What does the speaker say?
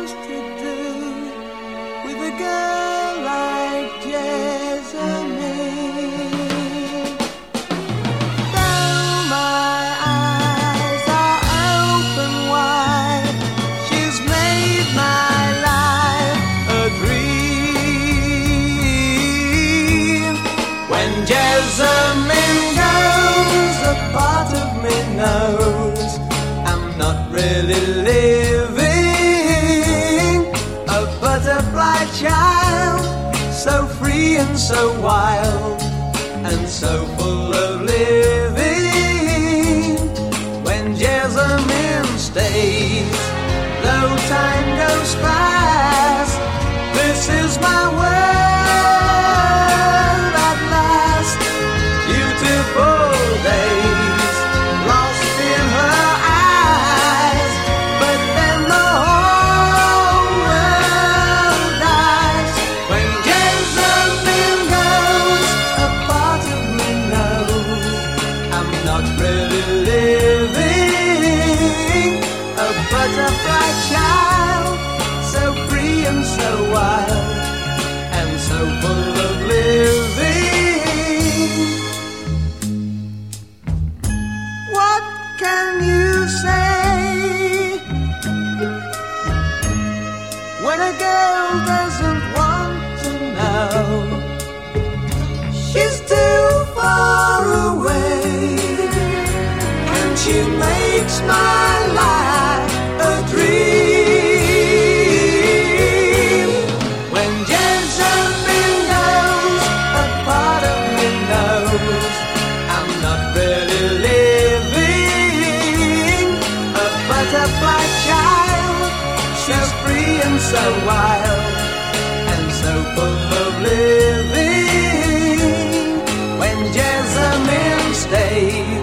supposed to do with a girl like Jessamine? Though my eyes are open wide, she's made my life a dream. When Jessamine goes, a part of me knows I'm not really living. A butterfly child, so free and so wild, and so full of living. When Jessamine stays, though time goes fast, this is my world at last. Beautiful days lost in her eyes, but then the whole world dies. When Jessamine goes, a part of me knows I'm not really living. A butterfly child, so free and so wild, and so full of living. What can you say when a girl doesn't want to know? She's too far away, and she makes my life a dream. When Jessamine goes, a part of me knows I'm not really living. A butterfly child, she's free and so wild, and so full of living. When Jessamine stays,